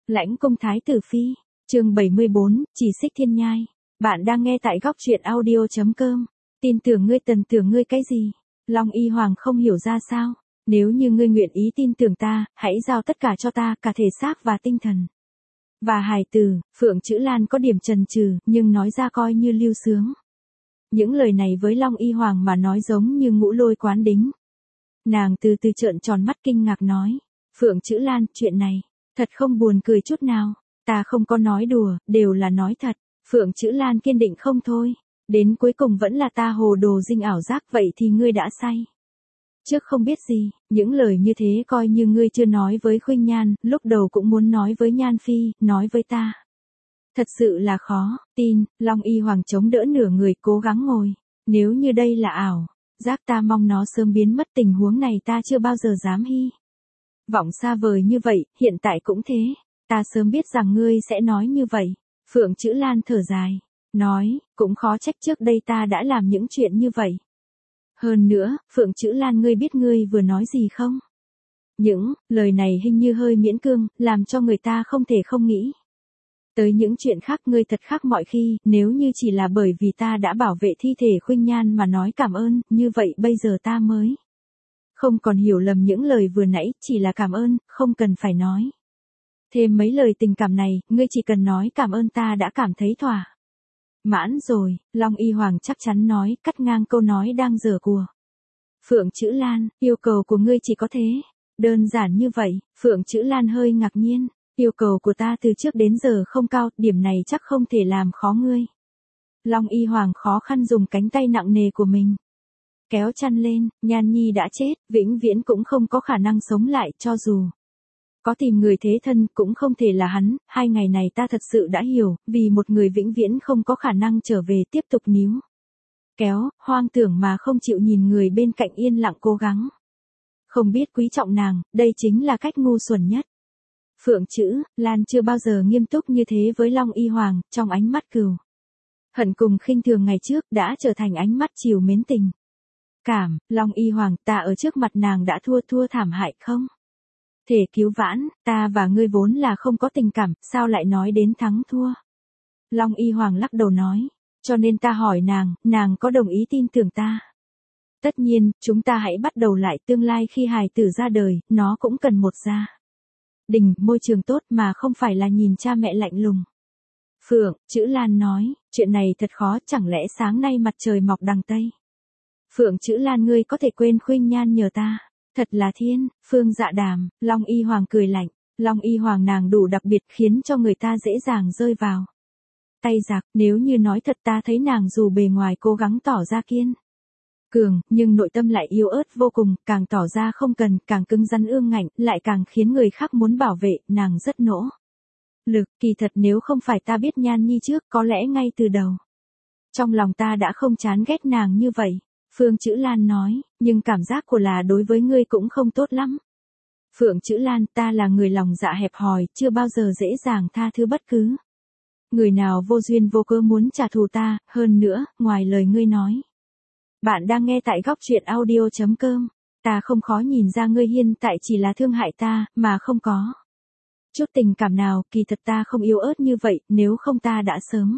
Lãnh cung thái tử phi, chương 74, chỉ xích thiên nhai. Bạn đang nghe tại góc truyện audio.com. Tin tưởng ngươi tần tưởng ngươi cái gì? Long Y Hoàng không hiểu ra sao. Nếu như ngươi nguyện ý tin tưởng ta, hãy giao tất cả cho ta, cả thể xác và tinh thần. Và hài tử, Phượng Chữ Lan có điểm chần chừ, nhưng nói ra coi như lưu sướng. Những lời này với Long Y Hoàng mà nói giống như ngũ lôi quán đính. Nàng từ từ trợn tròn mắt kinh ngạc nói. Phượng Chữ Lan, chuyện này, thật không buồn cười chút nào. Ta không có nói đùa, đều là nói thật. Phượng Chữ Lan kiên định không thôi. Đến cuối cùng vẫn là ta hồ đồ dinh ảo giác, vậy thì ngươi đã say. Trước không biết gì, những lời như thế coi như ngươi chưa nói với Khuynh Nhan, lúc đầu cũng muốn nói với Nhan Phi, nói với ta. Thật sự là khó, tin. Long Y Hoàng chống đỡ nửa người cố gắng ngồi. Nếu như đây là ảo giác, ta mong nó sớm biến mất, tình huống này ta chưa bao giờ dám hy vọng xa vời như vậy, hiện tại cũng thế. Ta sớm biết rằng ngươi sẽ nói như vậy. Phượng Chữ Lan thở dài, nói, cũng khó trách trước đây ta đã làm những chuyện như vậy. Hơn nữa, Phượng Chữ Lan, ngươi biết ngươi vừa nói gì không? Những lời này hình như hơi miễn cương, làm cho người ta không thể không nghĩ tới những chuyện khác. Ngươi thật khác mọi khi, nếu như chỉ là bởi vì ta đã bảo vệ thi thể Khuynh Nhan mà nói cảm ơn, như vậy bây giờ ta mới không còn hiểu lầm những lời vừa nãy, chỉ là cảm ơn, không cần phải nói thêm mấy lời tình cảm này, ngươi chỉ cần nói cảm ơn ta đã cảm thấy thỏa mãn rồi. Long Y Hoàng chắc chắn nói, cắt ngang câu nói đang dở của Phượng Chữ Lan. Yêu cầu của ngươi chỉ có thế, đơn giản như vậy. Phượng Chữ Lan hơi ngạc nhiên. Yêu cầu của ta từ trước đến giờ không cao, điểm này chắc không thể làm khó ngươi. Long Y Hoàng khó khăn dùng cánh tay nặng nề của mình kéo chăn lên. Nhan Nhi đã chết, vĩnh viễn cũng không có khả năng sống lại, cho dù có tìm người thế thân cũng không thể là hắn. 2 ngày này ta thật sự đã hiểu, vì một người vĩnh viễn không có khả năng trở về, tiếp tục níu kéo, hoang tưởng mà không chịu nhìn người bên cạnh yên lặng cố gắng không biết quý trọng nàng, đây chính là cách ngu xuẩn nhất. Phượng Chữ Lan chưa bao giờ nghiêm túc như thế với Long Y Hoàng, trong ánh mắt cừu hận cùng khinh thường ngày trước đã trở thành ánh mắt trìu mến tình cảm. Long Y Hoàng, ta ở trước mặt nàng đã thua thảm hại không thể cứu vãn, ta và ngươi vốn là không có tình cảm, sao lại nói đến thắng thua? Long Y Hoàng lắc đầu nói, cho nên ta hỏi nàng có đồng ý tin tưởng ta? Tất nhiên, chúng ta hãy bắt đầu lại, tương lai khi hài tử ra đời, nó cũng cần một gia đình, môi trường tốt mà không phải là nhìn cha mẹ lạnh lùng. Phượng Chữ Lan nói, chuyện này thật khó, chẳng lẽ sáng nay mặt trời mọc đằng Tây? Phượng Chữ Lan, ngươi có thể quên Khuynh Nhan nhờ ta? Thật là thiên, phương dạ đàm. Long Y Hoàng cười lạnh. Long Y Hoàng nàng đủ đặc biệt, khiến cho người ta dễ dàng rơi vào tay giặc. Nếu như nói thật, ta thấy nàng dù bề ngoài cố gắng tỏ ra kiên cường, nhưng nội tâm lại yếu ớt vô cùng, càng tỏ ra không cần, càng cứng rắn ương ngạnh, lại càng khiến người khác muốn bảo vệ. Nàng rất nỗ lực. Kỳ thật nếu không phải ta biết Nhan Nhi trước, có lẽ ngay từ đầu trong lòng ta đã không chán ghét nàng như vậy. Phượng Chữ Lan nói, nhưng cảm giác của là đối với ngươi cũng không tốt lắm. Phượng Chữ Lan, ta là người lòng dạ hẹp hòi, chưa bao giờ dễ dàng tha thứ bất cứ người nào vô duyên vô cớ muốn trả thù ta. Hơn nữa, ngoài lời ngươi nói. Bạn đang nghe tại góc truyện audio.com. Ta không khó nhìn ra ngươi hiện tại chỉ là thương hại ta, mà không có chút tình cảm nào. Kỳ thật ta không yếu ớt như vậy, nếu không ta đã sớm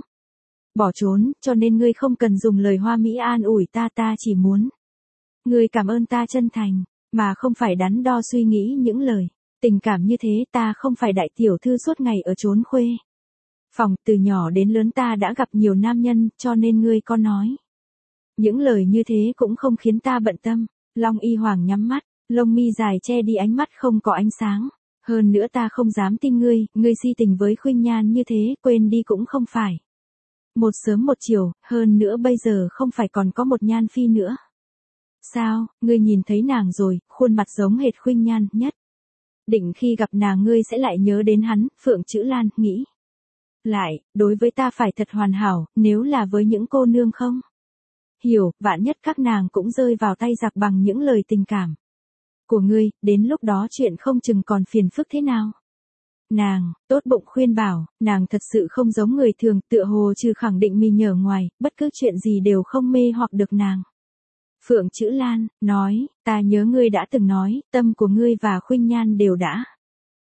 bỏ trốn, cho nên ngươi không cần dùng lời hoa mỹ an ủi ta. Ta chỉ muốn ngươi cảm ơn ta chân thành, mà không phải đắn đo suy nghĩ những lời tình cảm như thế. Ta không phải đại tiểu thư suốt ngày ở trốn khuê phòng, từ nhỏ đến lớn ta đã gặp nhiều nam nhân, cho nên ngươi có nói những lời như thế cũng không khiến ta bận tâm. Long Y Hoàng nhắm mắt, lông mi dài che đi ánh mắt không có ánh sáng. Hơn nữa ta không dám tin ngươi si tình với Khuynh Nhan như thế, quên đi cũng không phải một sớm một chiều, hơn nữa bây giờ không phải còn có một Nhan Phi nữa. Sao, ngươi nhìn thấy nàng rồi, khuôn mặt giống hệt Khuynh Nhan, nhất định khi gặp nàng ngươi sẽ lại nhớ đến hắn. Phượng Chữ Lan nghĩ lại, đối với ta phải thật hoàn hảo, nếu là với những cô nương không hiểu, vạn nhất các nàng cũng rơi vào tay giặc bằng những lời tình cảm của ngươi, đến lúc đó chuyện không chừng còn phiền phức thế nào. Nàng tốt bụng khuyên bảo, nàng thật sự không giống người thường, tựa hồ trừ khẳng định mình nhờ ngoài, bất cứ chuyện gì đều không mê hoặc được nàng. Phượng Chữ Lan nói, ta nhớ ngươi đã từng nói, tâm của ngươi và Khuynh Nhan đều đã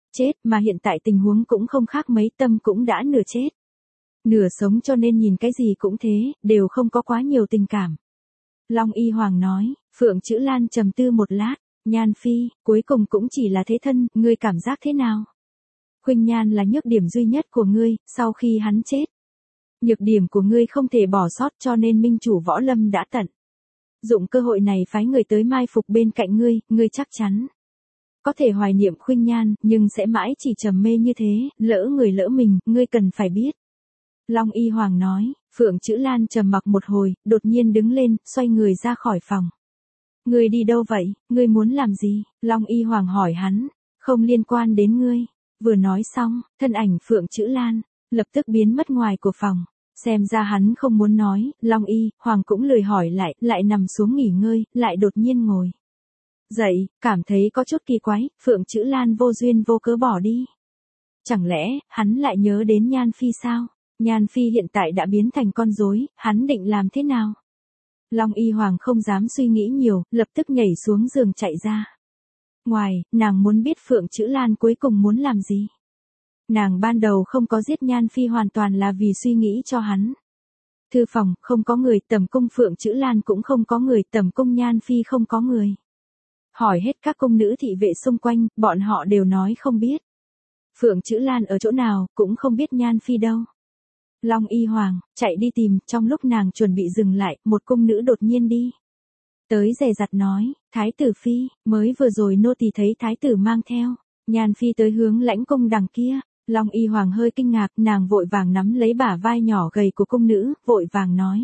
chết mà hiện tại tình huống cũng không khác mấy, tâm cũng đã nửa chết. Nửa sống cho nên nhìn cái gì cũng thế, đều không có quá nhiều tình cảm. Long Y Hoàng nói, Phượng Chữ Lan trầm tư một lát, Nhan Phi, cuối cùng cũng chỉ là thế thân, ngươi cảm giác thế nào? Khuynh Nhan là nhược điểm duy nhất của ngươi, sau khi hắn chết. Nhược điểm của ngươi không thể bỏ sót cho nên minh chủ võ lâm đã tận dụng cơ hội này phái người tới mai phục bên cạnh ngươi chắc chắn có thể hoài niệm Khuynh Nhan, nhưng sẽ mãi chỉ trầm mê như thế, lỡ người lỡ mình, ngươi cần phải biết. Long Y Hoàng nói, Phượng Chữ Lan trầm mặc một hồi, đột nhiên đứng lên, xoay người ra khỏi phòng. Ngươi đi đâu vậy, ngươi muốn làm gì? Long Y Hoàng hỏi hắn, không liên quan đến ngươi. Vừa nói xong, thân ảnh Phượng Chữ Lan lập tức biến mất ngoài của phòng. Xem ra hắn không muốn nói, Long Y Hoàng cũng lười hỏi lại nằm xuống nghỉ ngơi, lại đột nhiên ngồi dậy, cảm thấy có chút kỳ quái, Phượng Chữ Lan vô duyên vô cớ bỏ đi. Chẳng lẽ, hắn lại nhớ đến Nhan Phi sao? Nhan Phi hiện tại đã biến thành con rối, hắn định làm thế nào? Long Y Hoàng không dám suy nghĩ nhiều, lập tức nhảy xuống giường chạy ra. Ngoài, nàng muốn biết Phượng Chữ Lan cuối cùng muốn làm gì. Nàng ban đầu không có giết Nhan Phi hoàn toàn là vì suy nghĩ cho hắn. Thư phòng, không có người, tầm cung Phượng Chữ Lan cũng không có người, tầm cung Nhan Phi không có người. Hỏi hết các cung nữ thị vệ xung quanh, bọn họ đều nói không biết. Phượng Chữ Lan ở chỗ nào, cũng không biết Nhan Phi đâu. Long Y Hoàng, chạy đi tìm, trong lúc nàng chuẩn bị dừng lại, một cung nữ đột nhiên đi tới dè dặt nói, Thái tử Phi, mới vừa rồi nô tỳ thấy Thái tử mang theo Nhan Phi tới hướng Lãnh cung đằng kia. Long Y Hoàng hơi kinh ngạc, nàng vội vàng nắm lấy bả vai nhỏ gầy của cung nữ, vội vàng nói.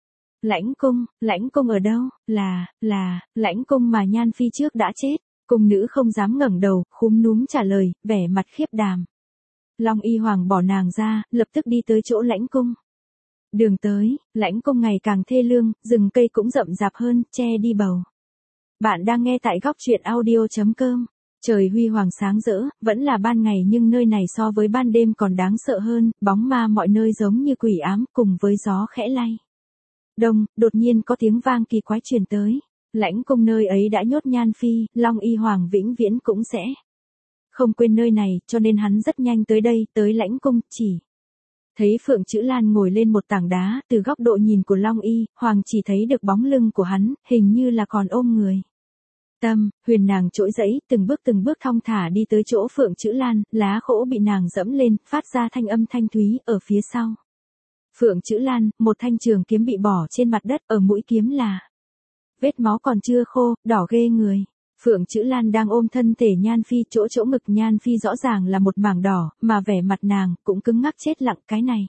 Lãnh cung ở đâu? Là, Lãnh cung mà Nhan Phi trước đã chết. Cung nữ không dám ngẩng đầu, khúm núm trả lời, vẻ mặt khiếp đảm. Long Y Hoàng bỏ nàng ra, lập tức đi tới chỗ Lãnh cung. Đường tới, Lãnh cung ngày càng thê lương, rừng cây cũng rậm rạp hơn, che đi bầu. Bạn đang nghe tại góc truyện audio.com. Trời huy hoàng sáng rỡ, vẫn là ban ngày nhưng nơi này so với ban đêm còn đáng sợ hơn, bóng ma mọi nơi giống như quỷ ám cùng với gió khẽ lay. Đông, đột nhiên có tiếng vang kỳ quái truyền tới. Lãnh cung nơi ấy đã nhốt Nhan Phi, Long Y Hoàng vĩnh viễn cũng sẽ không quên nơi này, cho nên hắn rất nhanh tới đây, tới Lãnh cung, chỉ thấy Phượng Chữ Lan ngồi lên một tảng đá, từ góc độ nhìn của Long Y Hoàng chỉ thấy được bóng lưng của hắn, hình như là còn ôm người. Huyền nàng trỗi dẫy, từng bước thong thả đi tới chỗ Phượng Chữ Lan, lá khỗ bị nàng dẫm lên, phát ra thanh âm thanh thúy, ở phía sau. Phượng Chữ Lan, một thanh trường kiếm bị bỏ trên mặt đất, ở mũi kiếm là vết máu còn chưa khô, đỏ ghê người. Phượng Chữ Lan đang ôm thân thể Nhan Phi, chỗ ngực Nhan Phi rõ ràng là một mảng đỏ, mà vẻ mặt nàng cũng cứng ngắc chết lặng, cái này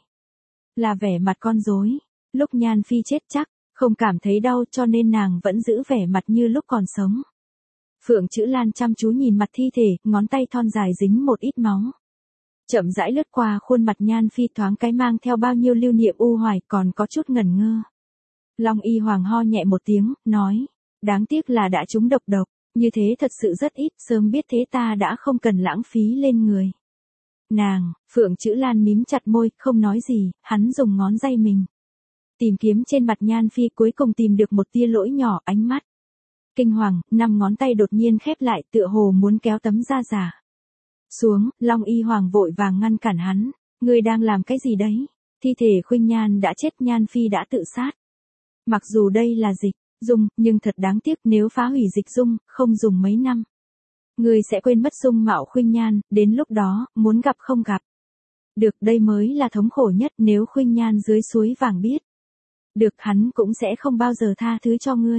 là vẻ mặt con rối. Lúc Nhan Phi chết chắc không cảm thấy đau cho nên nàng vẫn giữ vẻ mặt như lúc còn sống. Phượng Chữ Lan chăm chú nhìn mặt thi thể, ngón tay thon dài dính một ít máu. Chậm rãi lướt qua khuôn mặt Nhan Phi, thoáng cái mang theo bao nhiêu lưu niệm u hoài, còn có chút ngẩn ngơ. Long Y Hoàng ho nhẹ một tiếng, nói, đáng tiếc là đã trúng độc, như thế thật sự rất ít, sớm biết thế ta đã không cần lãng phí lên người. Nàng, Phượng Chữ Lan mím chặt môi, không nói gì, hắn dùng ngón tay mình tìm kiếm trên mặt Nhan Phi, cuối cùng tìm được một tia lỗi nhỏ, ánh mắt kinh hoàng, 5 ngón tay đột nhiên khép lại, tựa hồ muốn kéo tấm da giả xuống. Long Y Hoàng vội vàng ngăn cản hắn, ngươi đang làm cái gì đấy? Thi thể Khuynh Nhan đã chết, Nhan Phi đã tự sát. Mặc dù đây là dịch dung, nhưng thật đáng tiếc, nếu phá hủy dịch dung, không dùng mấy năm, ngươi sẽ quên mất dung mạo Khuynh Nhan, đến lúc đó, muốn gặp không gặp được, đây mới là thống khổ nhất. Nếu Khuynh Nhan dưới suối vàng biết được, hắn cũng sẽ không bao giờ tha thứ cho ngươi.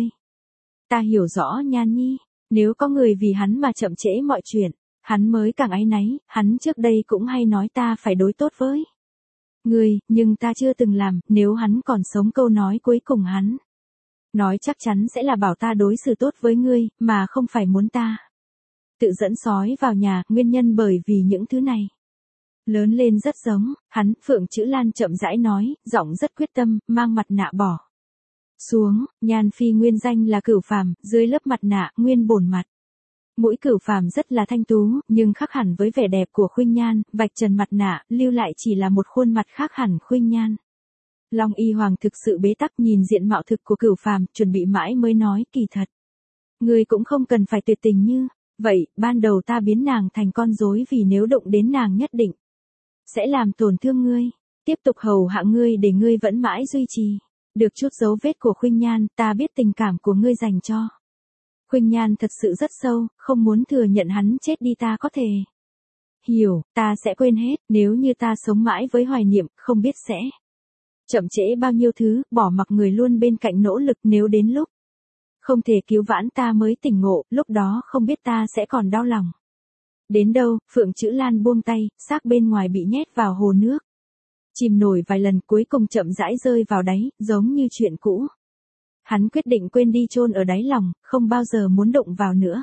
Ta hiểu rõ Nhan Nhi, nếu có người vì hắn mà chậm trễ mọi chuyện, hắn mới càng áy náy. Hắn trước đây cũng hay nói ta phải đối tốt với ngươi, nhưng ta chưa từng làm. Nếu hắn còn sống, câu nói cuối cùng hắn nói chắc chắn sẽ là bảo ta đối xử tốt với ngươi, mà không phải muốn ta tự dẫn sói vào nhà. Nguyên nhân bởi vì những thứ này lớn lên rất giống hắn. Phượng Chữ Lan chậm rãi nói, giọng rất quyết tâm, mang mặt nạ bỏ xuống. Nhan Phi nguyên danh là Cửu Phàm, dưới lớp mặt nạ, nguyên bổn mặt. Mũi Cửu Phàm rất là thanh tú, nhưng khác hẳn với vẻ đẹp của Khuynh Nhan, vạch trần mặt nạ, lưu lại chỉ là một khuôn mặt khác hẳn Khuynh Nhan. Long Y Hoàng thực sự bế tắc, nhìn diện mạo thực của Cửu Phàm, chuẩn bị mãi mới nói, kỳ thật ngươi cũng không cần phải tuyệt tình như Vậy, ban đầu ta biến nàng thành con rối vì nếu đụng đến nàng nhất định sẽ làm tổn thương ngươi, tiếp tục hầu hạ ngươi để ngươi vẫn mãi duy trì được chút dấu vết của Khuynh Nhan, ta biết tình cảm của ngươi dành cho Khuynh Nhan thật sự rất sâu, không muốn thừa nhận hắn chết đi ta có thể hiểu, ta sẽ quên hết, nếu như ta sống mãi với hoài niệm, không biết sẽ chậm trễ bao nhiêu thứ, bỏ mặc người luôn bên cạnh nỗ lực, nếu đến lúc không thể cứu vãn ta mới tỉnh ngộ, lúc đó không biết ta sẽ còn đau lòng đến đâu. Phượng Chữ Lan buông tay, xác bên ngoài bị nhét vào hồ nước, chìm nổi vài lần cuối cùng chậm rãi rơi vào đáy, giống như chuyện cũ. Hắn quyết định quên đi, chôn ở đáy lòng, không bao giờ muốn đụng vào nữa.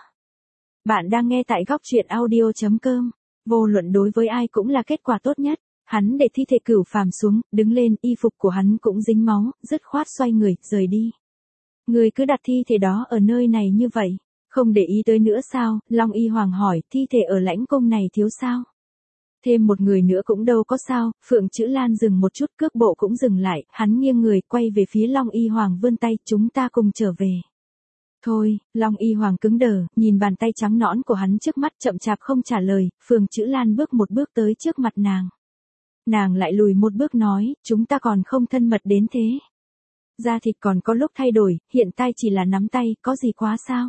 Bạn đang nghe tại góc truyện audio.com. Vô luận đối với ai cũng là kết quả tốt nhất. Hắn để thi thể Cửu Phàm xuống, đứng lên, y phục của hắn cũng dính máu, dứt khoát xoay người, rời đi. Người cứ đặt thi thể đó ở nơi này như vậy, không để ý tới nữa sao? Long Y Hoàng hỏi, thi thể ở lãnh cung này thiếu sao? Thêm một người nữa cũng đâu có sao. Phượng Chữ Lan dừng một chút, cước bộ cũng dừng lại, hắn nghiêng người, quay về phía Long Y Hoàng vươn tay, chúng ta cùng trở về. Thôi, Long Y Hoàng cứng đờ, nhìn bàn tay trắng nõn của hắn trước mắt, chậm chạp không trả lời. Phượng Chữ Lan bước một bước tới trước mặt nàng. Nàng lại lùi một bước nói, chúng ta còn không thân mật đến thế. Da thịt còn có lúc thay đổi, hiện tại chỉ là nắm tay, có gì quá sao?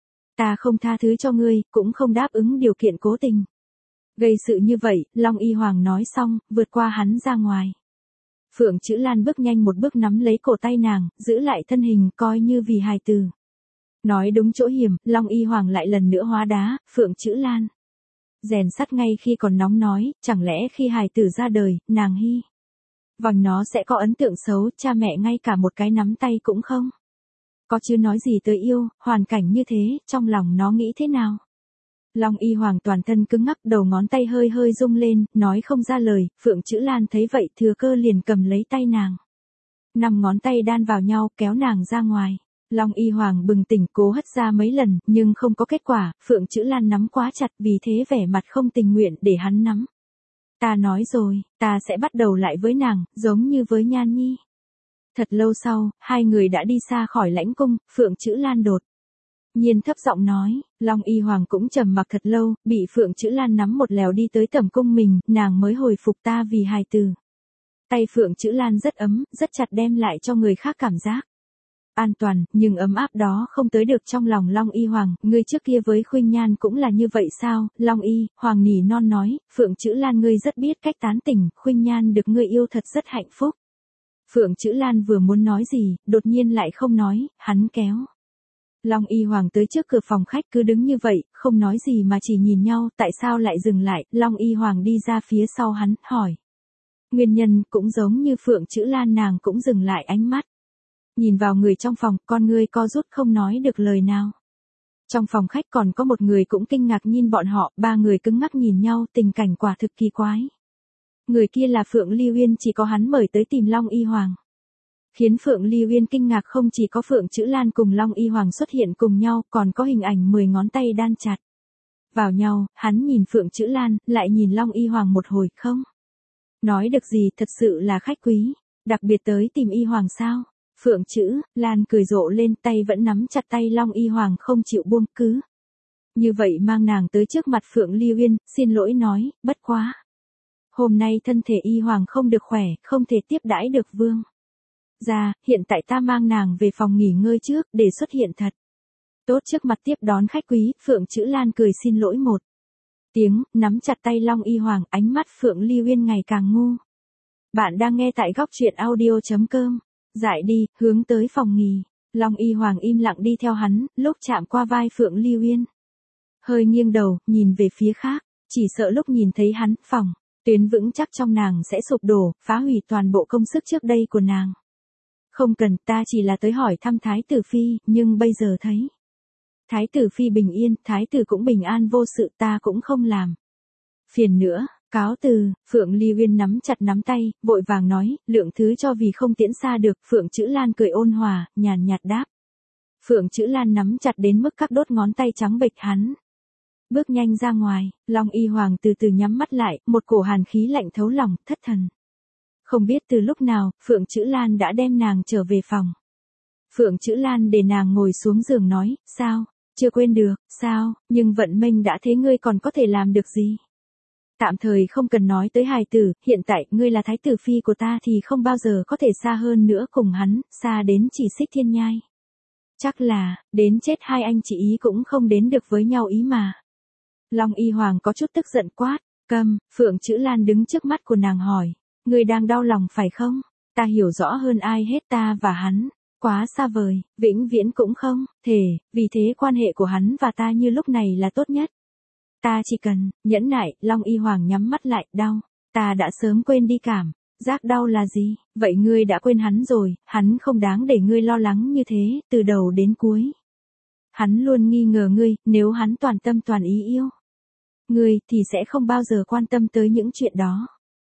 Ta không tha thứ cho ngươi, cũng không đáp ứng điều kiện cố tình gây sự như vậy. Long Y Hoàng nói xong, vượt qua hắn ra ngoài. Phượng Chữ Lan bước nhanh một bước nắm lấy cổ tay nàng, giữ lại thân hình, coi như vì hài tử. Nói đúng chỗ hiểm, Long Y Hoàng lại lần nữa hóa đá. Phượng Chữ Lan rèn sắt ngay khi còn nóng nói, chẳng lẽ khi hài tử ra đời, nàng hy vọng nó sẽ có ấn tượng xấu, cha mẹ ngay cả một cái nắm tay cũng không có, chứ nói gì tới yêu. Hoàn cảnh như thế, trong lòng nó nghĩ thế nào? Long Y Hoàng toàn thân cứng ngắc, đầu ngón tay hơi hơi rung lên, nói không ra lời. Phượng Chữ Lan thấy vậy, thừa cơ liền cầm lấy tay nàng. 5 ngón tay đan vào nhau, kéo nàng ra ngoài. Long Y Hoàng bừng tỉnh, cố hất ra mấy lần, nhưng không có kết quả. Phượng Chữ Lan nắm quá chặt, vì thế vẻ mặt không tình nguyện để hắn nắm. Ta nói rồi, ta sẽ bắt đầu lại với nàng, giống như với Nhan Nhi. Thật lâu sau, hai người đã đi xa khỏi lãnh cung. Phượng Chữ Lan đột nhiên thấp giọng nói, Long Y Hoàng cũng trầm mặc thật lâu, bị Phượng Chữ Lan nắm một lèo đi tới tẩm cung mình, nàng mới hồi phục, ta vì hài tử. Tay Phượng Chữ Lan rất ấm, rất chặt, đem lại cho người khác cảm giác an toàn, nhưng ấm áp đó không tới được trong lòng Long Y Hoàng. Ngươi trước kia với Khuynh Nhan cũng là như vậy sao? Long Y Hoàng nỉ non nói, Phượng Chữ Lan ngươi rất biết cách tán tỉnh, Khuynh Nhan được ngươi yêu thật rất hạnh phúc. Phượng Chữ Lan vừa muốn nói gì, đột nhiên lại không nói, hắn kéo Long Y Hoàng tới trước cửa phòng khách, cứ đứng như vậy, không nói gì mà chỉ nhìn nhau. Tại sao lại dừng lại? Long Y Hoàng đi ra phía sau hắn, hỏi. Nguyên nhân cũng giống như Phượng Chữ Lan, nàng cũng dừng lại ánh mắt. Nhìn vào người trong phòng, con ngươi co rút không nói được lời nào. Trong phòng khách còn có một người cũng kinh ngạc nhìn bọn họ, 3 người cứng ngắc nhìn nhau, tình cảnh quả thực kỳ quái. Người kia là Phượng Ly Uyên, chỉ có hắn mời tới tìm Long Y Hoàng. Khiến Phượng Ly Uyên kinh ngạc không chỉ có Phượng Chữ Lan cùng Long Y Hoàng xuất hiện cùng nhau, còn có hình ảnh 10 ngón tay đan chặt vào nhau. Hắn nhìn Phượng Chữ Lan, lại nhìn Long Y Hoàng một hồi, không nói được gì. Thật sự là khách quý, đặc biệt tới tìm Y Hoàng sao? Phượng Chữ Lan cười rộ lên, tay vẫn nắm chặt tay Long Y Hoàng không chịu buông, cứ như vậy mang nàng tới trước mặt Phượng Ly Uyên, xin lỗi nói, bất quá hôm nay thân thể Y Hoàng không được khỏe, không thể tiếp đãi được vương gia, hiện tại ta mang nàng về phòng nghỉ ngơi trước, để xuất hiện thật tốt trước mặt tiếp đón khách quý. Phượng Chữ Lan cười xin lỗi một tiếng, nắm chặt tay Long Y Hoàng, ánh mắt Phượng Ly Uyên ngày càng ngu. Bạn đang nghe tại góc truyện audio.com. Dại đi, hướng tới phòng nghỉ. Long Y Hoàng im lặng đi theo hắn, lúc chạm qua vai Phượng Ly Uyên, hơi nghiêng đầu, nhìn về phía khác, chỉ sợ lúc nhìn thấy hắn, phòng tuyến vững chắc trong nàng sẽ sụp đổ, phá hủy toàn bộ công sức trước đây của nàng. Không cần, ta chỉ là tới hỏi thăm Thái tử Phi, nhưng bây giờ thấy Thái tử Phi bình yên, Thái tử cũng bình an vô sự, ta cũng không làm phiền nữa. Cáo từ. Phượng Ly Uyên nắm chặt nắm tay, vội vàng nói, lượng thứ cho vì không tiễn xa được. Phượng Chữ Lan cười ôn hòa, nhàn nhạt đáp. Phượng Chữ Lan nắm chặt đến mức các đốt ngón tay trắng bệch. Hắn bước nhanh ra ngoài. Long Y Hoàng từ từ nhắm mắt lại, một cổ hàn khí lạnh thấu lòng, thất thần. Không biết từ lúc nào, Phượng Chữ Lan đã đem nàng trở về phòng. Phượng Chữ Lan để nàng ngồi xuống giường nói, sao, chưa quên được, sao, nhưng vận mệnh đã thế ngươi còn có thể làm được gì? Tạm thời không cần nói tới hài tử, hiện tại ngươi là thái tử phi của ta thì không bao giờ có thể xa hơn nữa cùng hắn, xa đến chỉ xích thiên nhai. Chắc là, đến chết hai anh chị ý cũng không đến được với nhau ý mà. Long Y Hoàng có chút tức giận quát, câm, Phượng Chữ Lan đứng trước mắt của nàng hỏi, ngươi đang đau lòng phải không? Ta hiểu rõ hơn ai hết ta và hắn, quá xa vời, vĩnh viễn cũng không, thể, vì thế quan hệ của hắn và ta như lúc này là tốt nhất. Ta chỉ cần, nhẫn nại, Long Y Hoàng nhắm mắt lại, đau, ta đã sớm quên đi cảm giác đau là gì, vậy ngươi đã quên hắn rồi, hắn không đáng để ngươi lo lắng như thế, từ đầu đến cuối. Hắn luôn nghi ngờ ngươi, nếu hắn toàn tâm toàn ý yêu ngươi thì sẽ không bao giờ quan tâm tới những chuyện đó.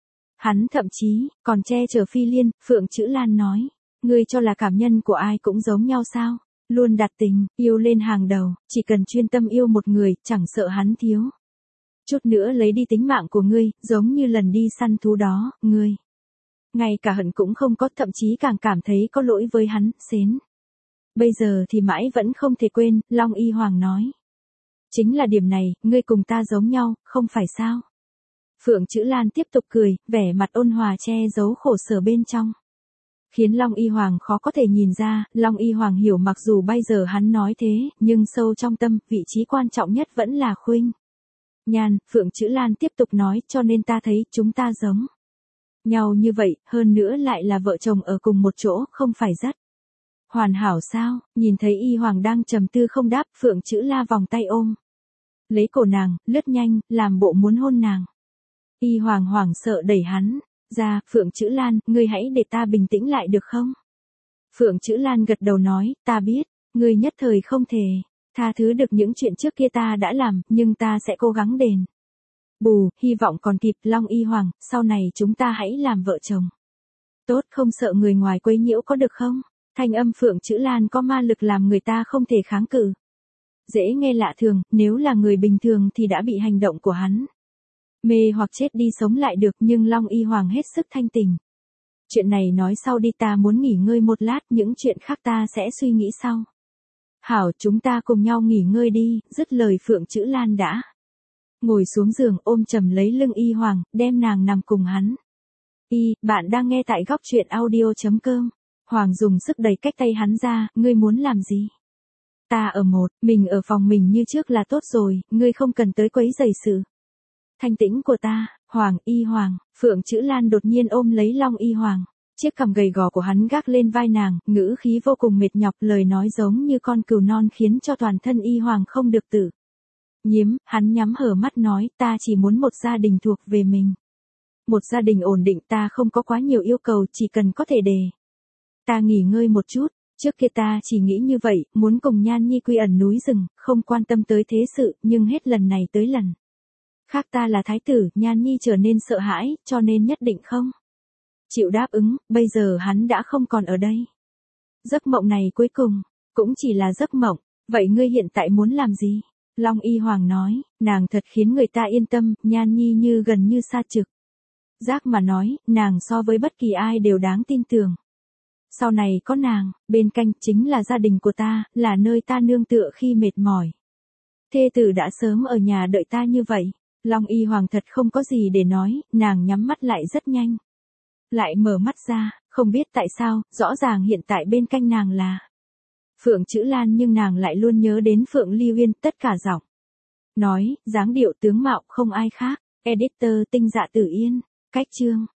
Hắn thậm chí, còn che chở Phi Liên, Phượng Chữ Lan nói, ngươi cho là cảm nhân của ai cũng giống nhau sao, luôn đặt tình, yêu lên hàng đầu, chỉ cần chuyên tâm yêu một người, chẳng sợ hắn thiếu chút nữa lấy đi tính mạng của ngươi, giống như lần đi săn thú đó, ngươi ngay cả hận cũng không có, thậm chí càng cảm thấy có lỗi với hắn, xến. Bây giờ thì mãi vẫn không thể quên, Long Y Hoàng nói. Chính là điểm này, ngươi cùng ta giống nhau, không phải sao? Phượng Chữ Lan tiếp tục cười, vẻ mặt ôn hòa che giấu khổ sở bên trong. Khiến Long Y Hoàng khó có thể nhìn ra, Long Y Hoàng hiểu mặc dù bây giờ hắn nói thế, nhưng sâu trong tâm, vị trí quan trọng nhất vẫn là Khuynh Nhan. Phượng Chữ Lan tiếp tục nói, cho nên ta thấy chúng ta giống nhau như vậy, hơn nữa lại là vợ chồng ở cùng một chỗ, không phải rất hoàn hảo sao? Nhìn thấy Y Hoàng đang trầm tư không đáp, Phượng Chữ La vòng tay ôm lấy cổ nàng, lướt nhanh, làm bộ muốn hôn nàng. Y Hoàng hoảng sợ đẩy hắn ra, Phượng Chữ Lan, ngươi hãy để ta bình tĩnh lại được không? Phượng Chữ Lan gật đầu nói, ta biết, ngươi nhất thời không thể tha thứ được những chuyện trước kia ta đã làm, nhưng ta sẽ cố gắng đền bù, hy vọng còn kịp. Long Y Hoàng, sau này chúng ta hãy làm vợ chồng tốt, không sợ người ngoài quấy nhiễu có được không? Thanh âm Phượng Chữ Lan có ma lực làm người ta không thể kháng cự. Dễ nghe lạ thường, nếu là người bình thường thì đã bị hành động của hắn mê hoặc chết đi sống lại được, nhưng Long Y Hoàng hết sức thanh tỉnh. Chuyện này nói sau đi, ta muốn nghỉ ngơi một lát, những chuyện khác ta sẽ suy nghĩ sau. Hảo, chúng ta cùng nhau nghỉ ngơi đi, dứt lời Phượng Chữ Lan đã ngồi xuống giường ôm chầm lấy lưng Y Hoàng, đem nàng nằm cùng hắn. Bạn đang nghe tại góc truyện audio.com. Hoàng dùng sức đẩy cách tay hắn ra, ngươi muốn làm gì? Ta ở mình ở phòng mình như trước là tốt rồi, ngươi không cần tới quấy rầy sự thanh tĩnh của ta. Hoàng, Y Hoàng, Phượng Chữ Lan đột nhiên ôm lấy Long Y Hoàng. Chiếc cằm gầy gò của hắn gác lên vai nàng, ngữ khí vô cùng mệt nhọc, lời nói giống như con cừu non khiến cho toàn thân Y Hoàng không được tự nhiễm. Hắn nhắm hờ mắt nói, ta chỉ muốn một gia đình thuộc về mình. Một gia đình ổn định, ta không có quá nhiều yêu cầu, chỉ cần có thể để ta nghỉ ngơi một chút. Trước kia ta chỉ nghĩ như vậy, muốn cùng Nhan Nhi quy ẩn núi rừng, không quan tâm tới thế sự, nhưng hết lần này tới lần khác ta là thái tử, Nhan Nhi trở nên sợ hãi, cho nên nhất định không chịu đáp ứng, bây giờ hắn đã không còn ở đây. Giấc mộng này cuối cùng cũng chỉ là giấc mộng, vậy ngươi hiện tại muốn làm gì? Long Y Hoàng nói, nàng thật khiến người ta yên tâm, Nhan Nhi như gần như xa trực giác mà nói, nàng so với bất kỳ ai đều đáng tin tưởng. Sau này có nàng bên cạnh chính là gia đình của ta, là nơi ta nương tựa khi mệt mỏi. Thê tử đã sớm ở nhà đợi ta như vậy. Long Y Hoàng thật không có gì để nói, nàng nhắm mắt lại rất nhanh. Lại mở mắt ra, không biết tại sao, rõ ràng hiện tại bên cạnh nàng là Phượng Chữ Lan nhưng nàng lại luôn nhớ đến Phượng Ly Uyên, tất cả giọng nói, dáng điệu tướng mạo không ai khác. Editor Tinh Dạ Tử Yên, cách chương